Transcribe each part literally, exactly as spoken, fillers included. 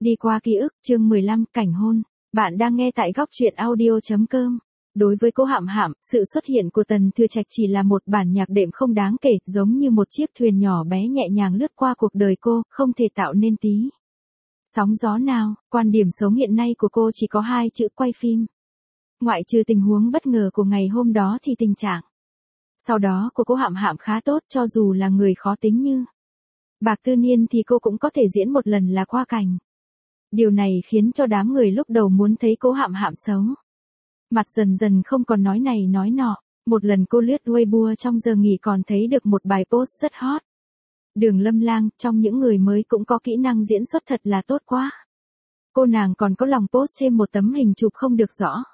Đi qua ký ức, chương mười lăm, cảnh hôn. Bạn đang nghe tại góc truyện audio chấm com. Đối với Cố Hạm Hạm, sự xuất hiện của Tần Thừa Trạch chỉ là một bản nhạc đệm không đáng kể, giống như một chiếc thuyền nhỏ bé nhẹ nhàng lướt qua cuộc đời cô, không thể tạo nên tí sóng gió nào. Quan điểm sống hiện nay của cô chỉ có hai chữ: quay phim. Ngoại trừ tình huống bất ngờ của ngày hôm đó thì tình trạng sau đó của Cố Hạm Hạm khá tốt, cho dù là người khó tính như Bạc Tư Niên thì cô cũng có thể diễn một lần là qua cảnh. Điều này khiến cho đám người lúc đầu muốn thấy Cố Hạm Hạm xấu mặt dần dần không còn nói này nói nọ. Một lần cô lướt Weibo trong giờ nghỉ còn thấy được một bài post rất hot. Đường Lâm Lang, trong những người mới cũng có kỹ năng diễn xuất thật là tốt quá. Cô nàng còn có lòng post thêm một tấm hình chụp không được rõ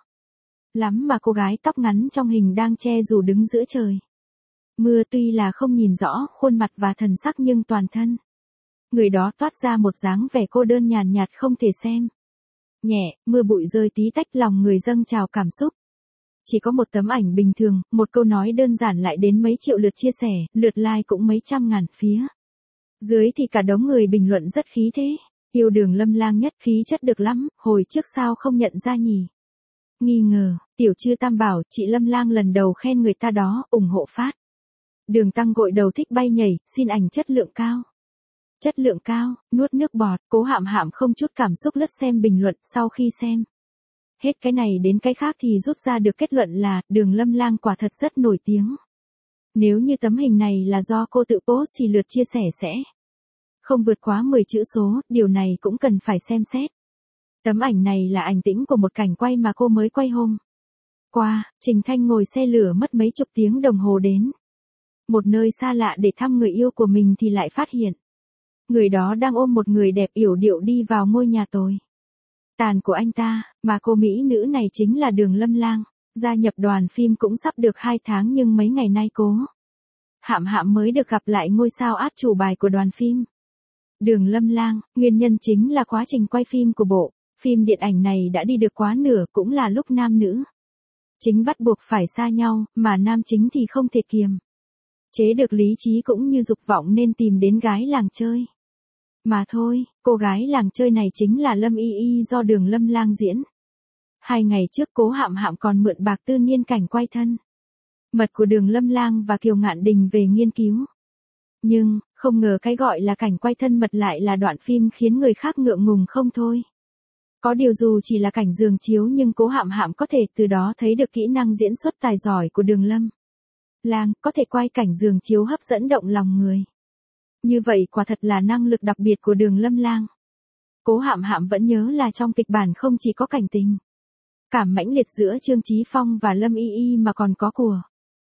lắm mà cô gái tóc ngắn trong hình đang che dù đứng giữa trời mưa, tuy là không nhìn rõ khuôn mặt và thần sắc nhưng toàn thân người đó toát ra một dáng vẻ cô đơn nhàn nhạt không thể xem nhẹ. Mưa bụi rơi tí tách, lòng người dâng trào cảm xúc. Chỉ có một tấm ảnh bình thường, một câu nói đơn giản lại đến mấy triệu lượt chia sẻ, lượt like cũng mấy trăm ngàn. Phía dưới thì cả đống người bình luận rất khí thế. Yêu Đường Lâm Lang nhất, khí chất được lắm, hồi trước sao không nhận ra nhỉ? Nghi ngờ, Tiểu Trư Tam bảo, chị Lâm Lang lần đầu khen người ta đó, ủng hộ phát. Đường Tăng gội đầu thích bay nhảy, xin ảnh chất lượng cao. Chất lượng cao, nuốt nước bọt. Cố Hạm Hạm không chút cảm xúc lướt xem bình luận, sau khi xem hết cái này đến cái khác thì rút ra được kết luận là Đường Lâm Lang quả thật rất nổi tiếng. Nếu như tấm hình này là do cô tự post thì lượt chia sẻ sẽ không vượt quá mười chữ số, điều này cũng cần phải xem xét. Tấm ảnh này là ảnh tĩnh của một cảnh quay mà cô mới quay hôm qua. Trình Thanh ngồi xe lửa mất mấy chục tiếng đồng hồ đến một nơi xa lạ để thăm người yêu của mình thì lại phát hiện người đó đang ôm một người đẹp yểu điệu đi vào ngôi nhà tồi tàn của anh ta, mà cô mỹ nữ này chính là Đường Lâm Lang. Gia nhập đoàn phim cũng sắp được hai tháng nhưng mấy ngày nay Cố Hạm Hạm mới được gặp lại ngôi sao át chủ bài của đoàn phim Đường Lâm Lang. Nguyên nhân chính là quá trình quay phim của bộ phim điện ảnh này đã đi được quá nửa, cũng là lúc nam nữ chính bắt buộc phải xa nhau, mà nam chính thì không thể kiềm chế được lý trí cũng như dục vọng nên tìm đến gái làng chơi mà thôi. Cô gái làng chơi này chính là Lâm Y Y do Đường Lâm Lang diễn. Hai ngày trước Cố Hạm Hạm còn mượn Bạc Tư Niên cảnh quay thân mật của Đường Lâm Lang và Kiều Ngạn Đình về nghiên cứu. Nhưng, không ngờ cái gọi là cảnh quay thân mật lại là đoạn phim khiến người khác ngượng ngùng không thôi. Có điều dù chỉ là cảnh giường chiếu nhưng Cố Hạm Hạm có thể từ đó thấy được kỹ năng diễn xuất tài giỏi của Đường Lâm Lang, có thể quay cảnh giường chiếu hấp dẫn động lòng người. Như vậy quả thật là năng lực đặc biệt của Đường Lâm Lang. Cố Hạm Hạm vẫn nhớ là trong kịch bản không chỉ có cảnh tình cảm mãnh liệt giữa Trương Chí Phong và Lâm Y Y mà còn có của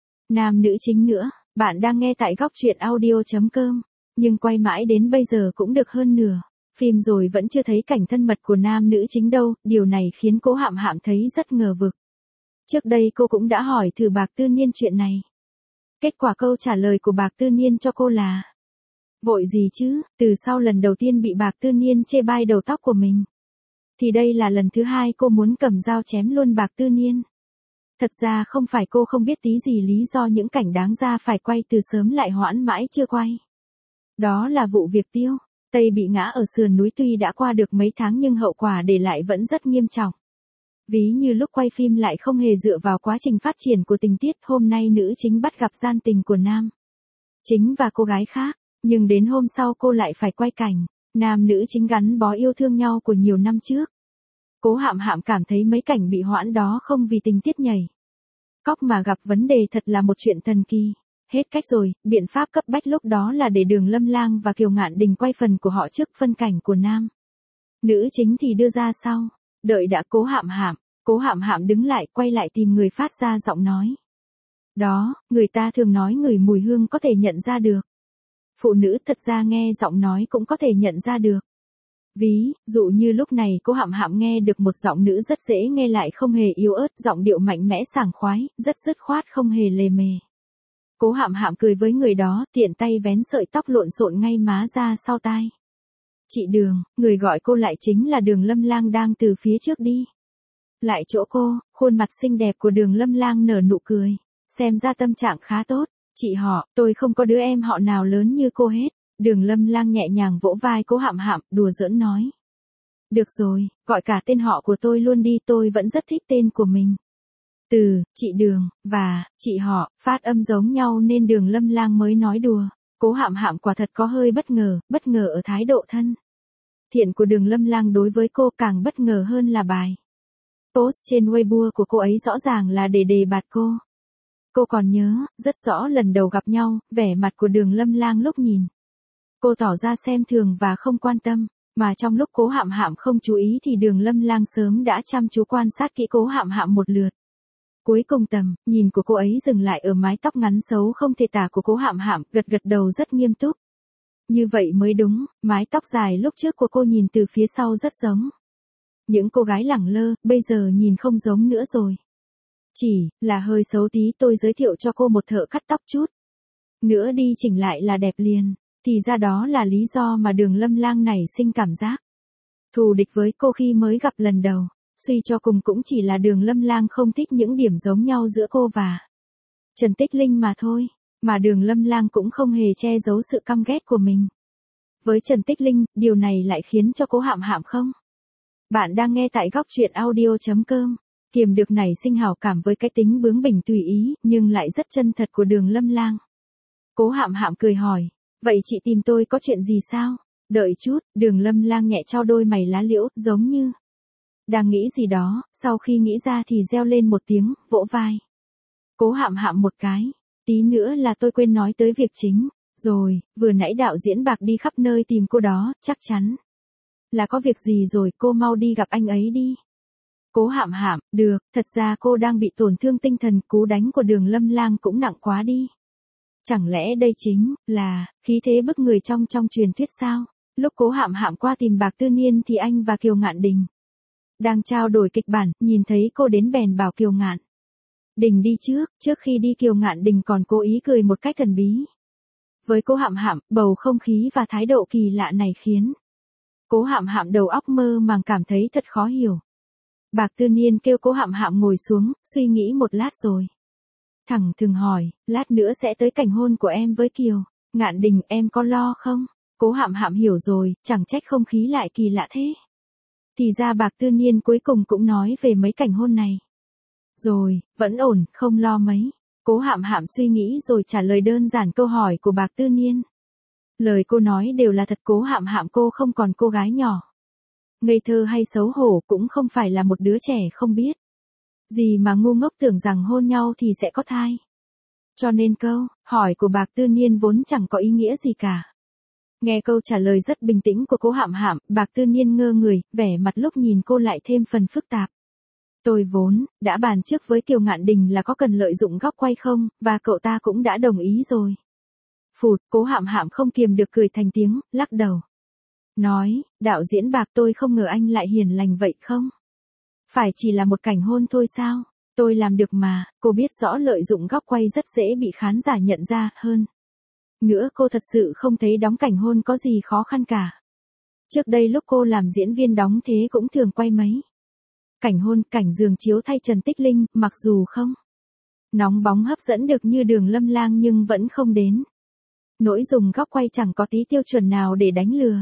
nam nữ chính nữa. Bạn đang nghe tại góc truyện audio chấm com. Nhưng quay mãi đến bây giờ cũng được hơn nửa phim rồi vẫn chưa thấy cảnh thân mật của nam nữ chính đâu, điều này khiến Cố Hạm Hạm thấy rất ngờ vực. Trước đây cô cũng đã hỏi thử Bạc Tư Niên chuyện này. Kết quả câu trả lời của Bạc Tư Niên cho cô là: vội gì chứ, từ sau lần đầu tiên bị Bạc Tư Niên chê bai đầu tóc của mình thì đây là lần thứ hai cô muốn cầm dao chém luôn Bạc Tư Niên. Thật ra không phải cô không biết tí gì lý do những cảnh đáng ra phải quay từ sớm lại hoãn mãi chưa quay. Đó là vụ việc Tiêu Tây bị ngã ở sườn núi, tuy đã qua được mấy tháng nhưng hậu quả để lại vẫn rất nghiêm trọng. Ví như lúc quay phim lại không hề dựa vào quá trình phát triển của tình tiết, hôm nay nữ chính bắt gặp gian tình của nam chính và cô gái khác, nhưng đến hôm sau cô lại phải quay cảnh nam nữ chính gắn bó yêu thương nhau của nhiều năm trước. Cố Hạm Hạm cảm thấy mấy cảnh bị hoãn đó không vì tình tiết nhảy cóc mà gặp vấn đề thật là một chuyện thần kỳ. Hết cách rồi, biện pháp cấp bách lúc đó là để Đường Lâm Lang và Kiều Ngạn Đình quay phần của họ trước, phân cảnh của nam nữ chính thì đưa ra sau. Đợi đã Cố Hạm Hạm, Cố Hạm Hạm đứng lại, quay lại tìm người phát ra giọng nói. Đó, người ta thường nói ngửi mùi hương có thể nhận ra được. Phụ nữ thật ra nghe giọng nói cũng có thể nhận ra được. Ví dụ như lúc này Cố Hạm Hạm nghe được một giọng nữ rất dễ nghe lại không hề yếu ớt, giọng điệu mạnh mẽ sảng khoái, rất dứt khoát không hề lề mề. Cố Hạm Hạm cười với người đó, tiện tay vén sợi tóc lộn xộn ngay má ra sau tai. Chị Đường, người gọi cô lại chính là Đường Lâm Lang đang từ phía trước đi lại chỗ cô. Khuôn mặt xinh đẹp của Đường Lâm Lang nở nụ cười, xem ra tâm trạng khá tốt. Chị họ, tôi không có đứa em họ nào lớn như cô hết. Đường Lâm Lang nhẹ nhàng vỗ vai Cố Hạm Hạm, đùa giỡn nói. Được rồi, gọi cả tên họ của tôi luôn đi, tôi vẫn rất thích tên của mình. Từ, chị Đường, và, chị họ, phát âm giống nhau nên Đường Lâm Lang mới nói đùa. Cố Hạm Hạm quả thật có hơi bất ngờ, bất ngờ ở thái độ thân thiện của Đường Lâm Lang đối với cô, càng bất ngờ hơn là bài post trên Weibo của cô ấy rõ ràng là để đề bạt cô. Cô còn nhớ, rất rõ lần đầu gặp nhau, vẻ mặt của Đường Lâm Lang lúc nhìn cô tỏ ra xem thường và không quan tâm, mà trong lúc Cố Hạm Hạm không chú ý thì Đường Lâm Lang sớm đã chăm chú quan sát kỹ Cố Hạm Hạm một lượt. Cuối cùng tầm nhìn của cô ấy dừng lại ở mái tóc ngắn xấu không thể tả của Cố Hạm Hạm, gật gật đầu rất nghiêm túc. Như vậy mới đúng, mái tóc dài lúc trước của cô nhìn từ phía sau rất giống những cô gái lẳng lơ, bây giờ nhìn không giống nữa rồi. Chỉ là hơi xấu tí, tôi giới thiệu cho cô một thợ cắt tóc chút nữa đi chỉnh lại là đẹp liền. Thì ra đó là lý do mà Đường Lâm Lang nảy sinh cảm giác thù địch với cô khi mới gặp lần đầu. Suy cho cùng cũng chỉ là Đường Lâm Lang không thích những điểm giống nhau giữa cô và Trần Tích Linh mà thôi. Mà Đường Lâm Lang cũng không hề che giấu sự căm ghét của mình với Trần Tích Linh, điều này lại khiến cho Cố Hạm Hạm không. Bạn đang nghe tại góc truyện audio chấm com. Kiềm được nảy sinh hảo cảm với cái tính bướng bỉnh tùy ý, nhưng lại rất chân thật của Đường Lâm Lang. Cố Hạm Hạm cười hỏi, vậy chị tìm tôi có chuyện gì sao? Đợi chút, Đường Lâm Lang nhẹ trao đôi mày lá liễu, giống như đang nghĩ gì đó, sau khi nghĩ ra thì reo lên một tiếng, vỗ vai Cố Hạm Hạm một cái. Tí nữa là tôi quên nói tới việc chính. Rồi, vừa nãy đạo diễn Bạc đi khắp nơi tìm cô đó, chắc chắn là có việc gì rồi, cô mau đi gặp anh ấy đi. Cố Hạm Hạm, được, thật ra cô đang bị tổn thương tinh thần, cú đánh của Đường Lâm Lang cũng nặng quá đi. Chẳng lẽ đây chính là khí thế bức người trong trong truyền thuyết sao? Lúc Cố Hạm Hạm qua tìm Bạc Tư Niên thì anh và Kiều Ngạn Đình đang trao đổi kịch bản, nhìn thấy cô đến bèn bảo Kiều Ngạn Đình đi trước, trước khi đi Kiều Ngạn Đình còn cố ý cười một cách thần bí với Cố Hạm Hạm. Bầu không khí và thái độ kỳ lạ này khiến Cố Hạm Hạm đầu óc mơ màng, cảm thấy thật khó hiểu. Bạc Tư Niên kêu Cố Hạm Hạm ngồi xuống, suy nghĩ một lát rồi thẳng thừng hỏi, lát nữa sẽ tới cảnh hôn của em với Kiều Ngạn Đình, em có lo không? Cố Hạm Hạm hiểu rồi, chẳng trách không khí lại kỳ lạ thế. Thì ra Bạc Tư Niên cuối cùng cũng nói về mấy cảnh hôn này. Rồi, vẫn ổn, không lo mấy. Cố Hạm Hạm suy nghĩ rồi trả lời đơn giản câu hỏi của Bạc Tư Niên. Lời cô nói đều là thật. Cố Hạm Hạm cô không còn cô gái nhỏ ngây thơ hay xấu hổ, cũng không phải là một đứa trẻ không biết gì mà ngu ngốc tưởng rằng hôn nhau thì sẽ có thai. Cho nên câu hỏi của Bạc Tư Niên vốn chẳng có ý nghĩa gì cả. Nghe câu trả lời rất bình tĩnh của Cố Hạm Hạm, Bạc Tư Niên ngơ người, vẻ mặt lúc nhìn cô lại thêm phần phức tạp. Tôi vốn đã bàn trước với Kiều Ngạn Đình là có cần lợi dụng góc quay không, và cậu ta cũng đã đồng ý rồi. Phụt, Cố Hạm Hạm không kiềm được cười thành tiếng, lắc đầu. Nói, đạo diễn Bạc, tôi không ngờ anh lại hiền lành vậy không? Phải chỉ là một cảnh hôn thôi sao? Tôi làm được mà. Cô biết rõ lợi dụng góc quay rất dễ bị khán giả nhận ra. Hơn nữa cô thật sự không thấy đóng cảnh hôn có gì khó khăn cả. Trước đây lúc cô làm diễn viên đóng thế cũng thường quay mấy cảnh hôn, cảnh giường chiếu thay Trần Tích Linh, mặc dù không nóng bóng hấp dẫn được như Đường Lâm Lang nhưng vẫn không đến nỗi dùng góc quay chẳng có tí tiêu chuẩn nào để đánh lừa.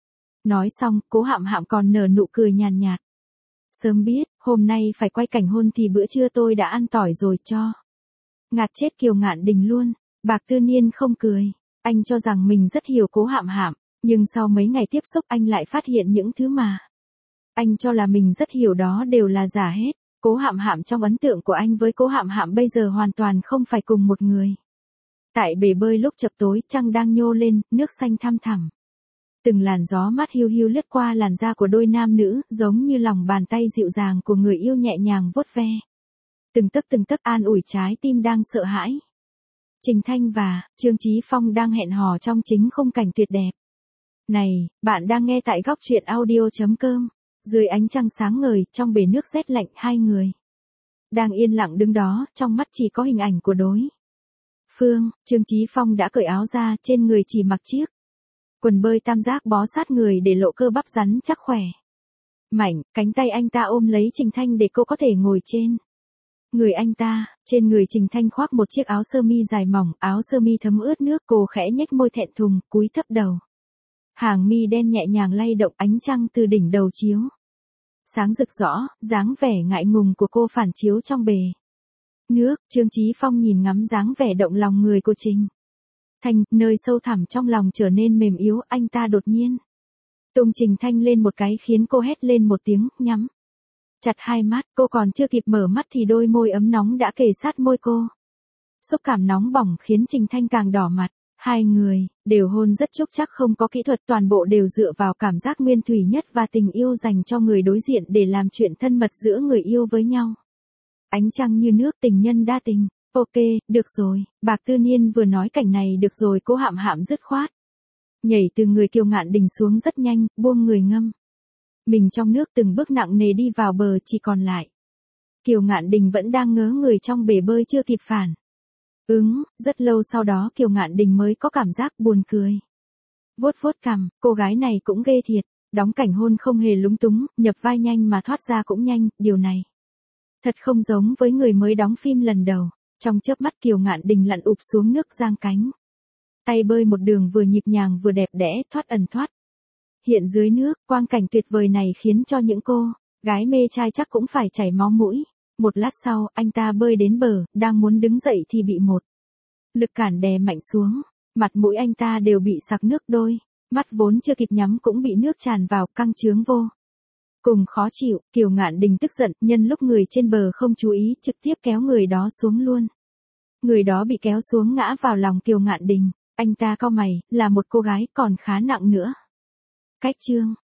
Nói xong, Cố Hạm Hạm còn nở nụ cười nhàn nhạt. Sớm biết, hôm nay phải quay cảnh hôn thì bữa trưa tôi đã ăn tỏi rồi, cho ngạt chết Kiều Ngạn Đình luôn. Bạc Tư Niên không cười. Anh cho rằng mình rất hiểu Cố Hạm Hạm, nhưng sau mấy ngày tiếp xúc anh lại phát hiện những thứ mà anh cho là mình rất hiểu đó đều là giả hết. Cố Hạm Hạm trong ấn tượng của anh với Cố Hạm Hạm bây giờ hoàn toàn không phải cùng một người. Tại bể bơi lúc chập tối, trăng đang nhô lên, nước xanh thăm thẳm. Từng làn gió mát hiu hiu lướt qua làn da của đôi nam nữ, giống như lòng bàn tay dịu dàng của người yêu nhẹ nhàng vuốt ve. Từng tấc từng tấc an ủi trái tim đang sợ hãi. Trình Thanh và Trương Chí Phong đang hẹn hò trong chính khung cảnh tuyệt đẹp. Này, bạn đang nghe tại góc truyện audio chấm com. Dưới ánh trăng sáng ngời, trong bể nước rét lạnh, hai người đang yên lặng đứng đó, trong mắt chỉ có hình ảnh của đối phương. Trương Chí Phong đã cởi áo ra, trên người chỉ mặc chiếc quần bơi tam giác bó sát người để lộ cơ bắp rắn chắc khỏe mạnh. Cánh tay anh ta ôm lấy Trình Thanh để cô có thể ngồi trên người anh ta. Trên người Trình Thanh khoác một chiếc áo sơ mi dài mỏng, áo sơ mi thấm ướt nước, cô khẽ nhếch môi thẹn thùng, cúi thấp đầu Hàng mi đen nhẹ nhàng lay động, ánh trăng từ đỉnh đầu chiếu sáng rực rõ, dáng vẻ ngại ngùng của cô phản chiếu trong bề nước. Trương Chí Phong nhìn ngắm dáng vẻ động lòng người của Trình Thanh, nơi sâu thẳm trong lòng trở nên mềm yếu, anh ta đột nhiên tung Trình Thanh lên một cái khiến cô hét lên một tiếng, nhắm chặt hai mắt. Cô còn chưa kịp mở mắt thì đôi môi ấm nóng đã kề sát môi cô. Xúc cảm nóng bỏng khiến Trình Thanh càng đỏ mặt. Hai người đều hôn rất chúc chắc, không có kỹ thuật, toàn bộ đều dựa vào cảm giác nguyên thủy nhất và tình yêu dành cho người đối diện để làm chuyện thân mật giữa người yêu với nhau. Ánh trăng như nước, tình nhân đa tình. Ok, được rồi, Bạc Tư Niên vừa nói cảnh này được rồi, Cố Hạm Hạm dứt khoát nhảy từ người Kiều Ngạn Đình xuống rất nhanh, buông người ngâm mình trong nước, từng bước nặng nề đi vào bờ, chỉ còn lại Kiều Ngạn Đình vẫn đang ngớ người trong bể bơi chưa kịp phản ứng. Rất lâu sau đó Kiều Ngạn Đình mới có cảm giác buồn cười. Vuốt vuốt cằm, cô gái này cũng ghê thiệt, đóng cảnh hôn không hề lúng túng, nhập vai nhanh mà thoát ra cũng nhanh, điều này thật không giống với người mới đóng phim lần đầu. Trong chớp mắt Kiều Ngạn Đình lặn ụp xuống nước, giang cánh tay bơi một đường vừa nhịp nhàng vừa đẹp đẽ, thoát ẩn thoát hiện dưới nước. Quang cảnh tuyệt vời này khiến cho những cô gái mê trai chắc cũng phải chảy máu mũi. Một lát sau, anh ta bơi đến bờ, đang muốn đứng dậy thì bị một lực cản đè mạnh xuống. Mặt mũi anh ta đều bị sặc nước, đôi mắt vốn chưa kịp nhắm cũng bị nước tràn vào, căng trướng vô cùng khó chịu. Kiều Ngạn Đình tức giận, nhân lúc người trên bờ không chú ý, trực tiếp kéo người đó xuống luôn. Người đó bị kéo xuống ngã vào lòng Kiều Ngạn Đình. Anh ta cau mày, là một cô gái còn khá nặng nữa. Cách chương